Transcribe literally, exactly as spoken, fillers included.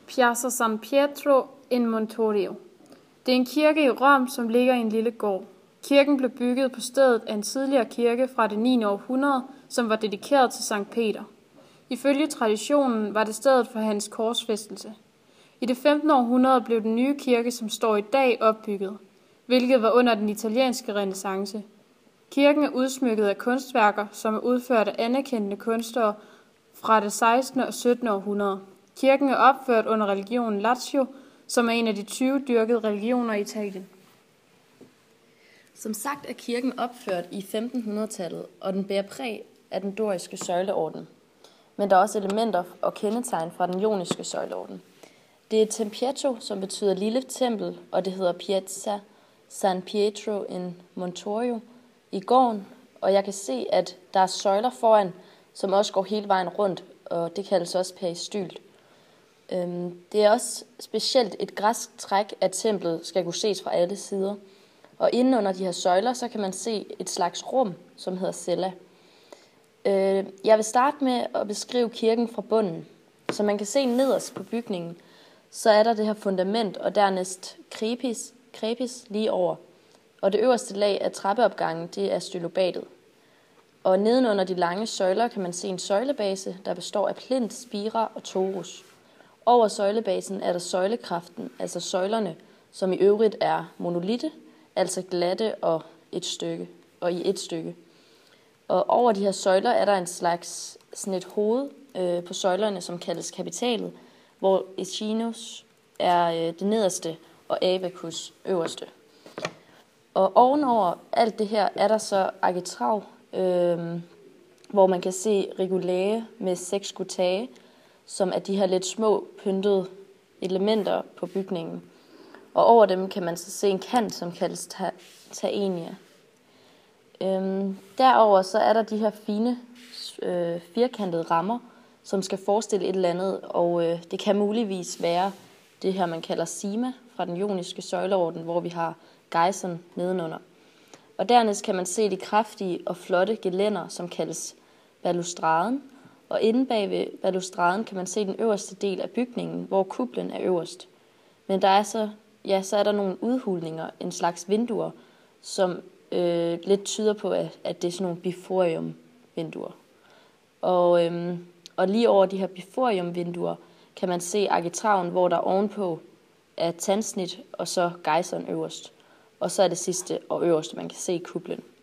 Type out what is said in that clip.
Piazza San Pietro in Montorio. Det er en kirke i Rom, som ligger i en lille gård. Kirken blev bygget på stedet af en tidligere kirke fra det niende århundrede, som var dedikeret til Sankt Peter. Ifølge traditionen var det stedet for hans korsfæstelse. I det femtende århundrede blev den nye kirke, som står i dag, opbygget, hvilket var under den italienske renæssance. Kirken er udsmykket af kunstværker, som er udført af anerkendte kunstnere fra det sekstende og syttende århundrede. Kirken er opført under religionen Lazio, som er en af de tyve dyrkede religioner i Italien. Som sagt er kirken opført i femtenhundredetallet, og den bærer præg af den doriske søjleorden. Men der er også elementer og kendetegn fra den joniske søjleorden. Det er Tempietto, som betyder lille tempel, og det hedder Piazza San Pietro in Montorio i gården, og jeg kan se, at der er søjler foran, som også går hele vejen rundt, og det kaldes også peristylt. Det er også specielt et græsk træk, at templet skal kunne ses fra alle sider. Og inde under de her søjler, så kan man se et slags rum, som hedder cella. Jeg vil starte med at beskrive kirken fra bunden. Så man kan se nederst på bygningen, så er der det her fundament, og dernæst krepis, krepis lige over. Og det øverste lag af trappeopgangen, det er stylobatet. Og nedenunder de lange søjler kan man se en søjlebase, der består af plint, spira og torus. Over søjlebasen er der søjlekraften, altså søjlerne, som i øvrigt er monolitte, altså glatte og et stykke, og i et stykke. Og over de her søjler er der en slags sådan et hoved øh, på søjlerne, som kaldes kapitalet, hvor echinus er øh, det nederste og abacus øverste. Og ovenover alt det her er der så arkitrav, øh, hvor man kan se regulære med seks skutage, som er de her lidt små pyntede elementer på bygningen. Og over dem kan man så se en kant, som kaldes ta- taenia. Øhm, derover så er der de her fine øh, firkantede rammer, som skal forestille et eller andet, og øh, det kan muligvis være det her, man kalder sima fra den joniske søjleorden, hvor vi har gejsen nedenunder. Og dernæst kan man se de kraftige og flotte gelænder, som kaldes balustraden, og inde bag ved balustraden kan man se den øverste del af bygningen, hvor kuplen er øverst. Men der er så, ja, så er der nogle udhulninger, en slags vinduer, som øh, lidt tyder på, at, at det er sådan nogle biforium-vinduer. Og, øhm, og lige over de her biforium-vinduer kan man se arkitraven, hvor der ovenpå er tandsnit, og så gejseren øverst. Og så er det sidste og øverste, man kan se kuplen.